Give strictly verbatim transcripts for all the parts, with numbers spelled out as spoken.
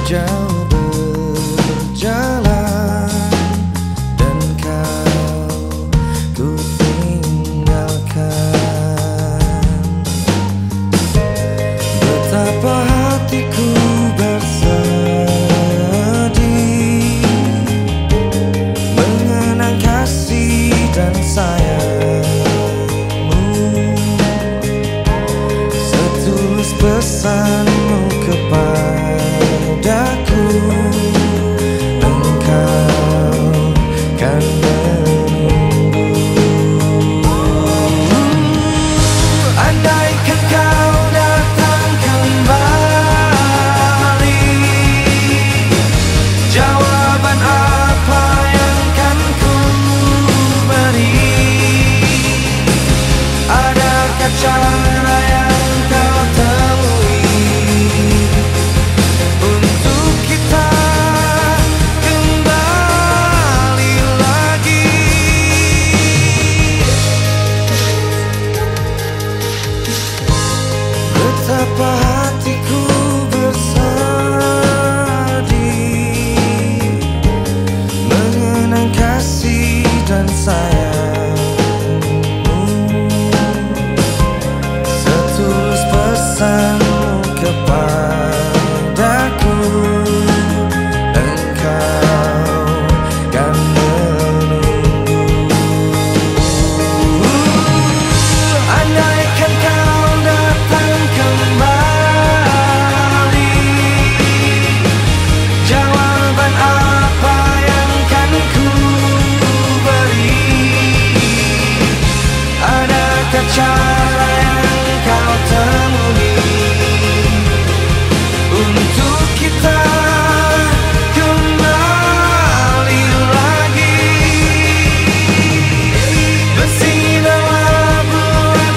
jauh berjalan dan kau ku tinggalkan. Betapa hatiku bersedih mengenang kasih dan sayangmu, setulus pesanmu kepadaku. Engkau kan menunggu. Andaikan kau datang kembali, jawaban apa yang kan ku beri? Adakah cara yang kau temui untuk kita kembali lagi? Betapa hatiku bersedih mengenang kasih dan sayangmu, setulus pesanmu kepadaku. Engkau kan menunggu. Andaikan kau datang kembali, jawaban apa yang kan ku beri? Adakah cara yang kau temui untuk kita kembali lagi? Bersinarlah bulan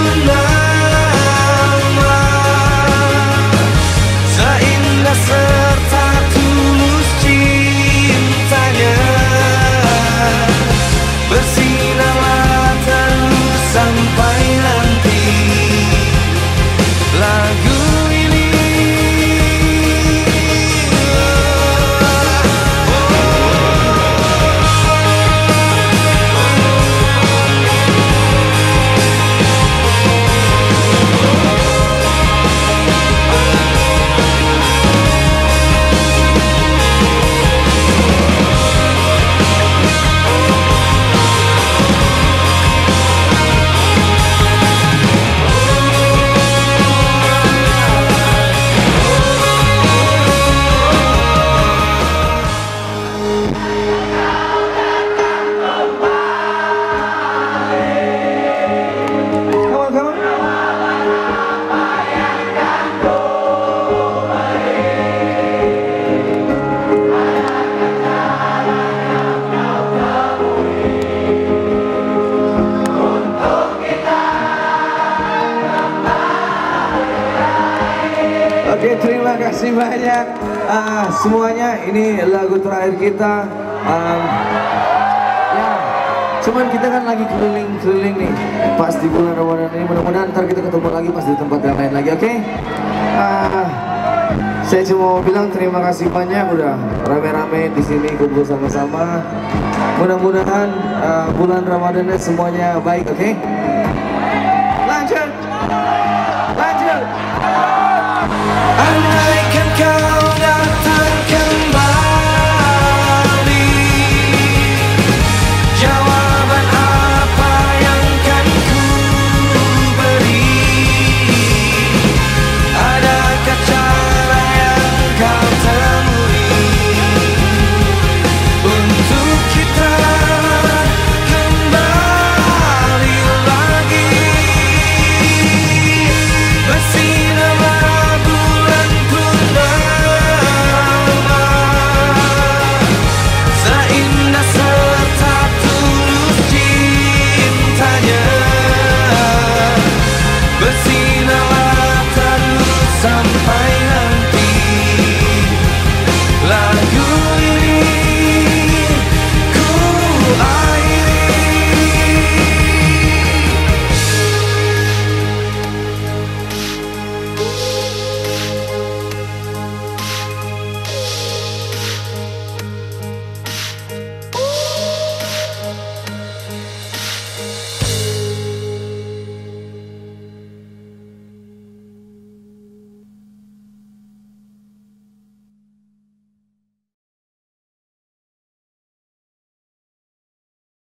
purnama, seindah serta tulus cintanya. Bersinarlah terus sampai nanti lagu ini. Oke, terima kasih banyak uh, semuanya. Ini lagu terakhir kita. Um, ya, cuman kita kan lagi keliling-keliling nih pas di bulan Ramadan ini. Mudah-mudahan ntar kita ketemu lagi pas di tempat yang lain lagi. Oke? Uh, saya cuma mau bilang terima kasih banyak udah rame-rame di sini kumpul sama-sama. Mudah-mudahan uh, bulan Ramadannya semuanya baik. Oke?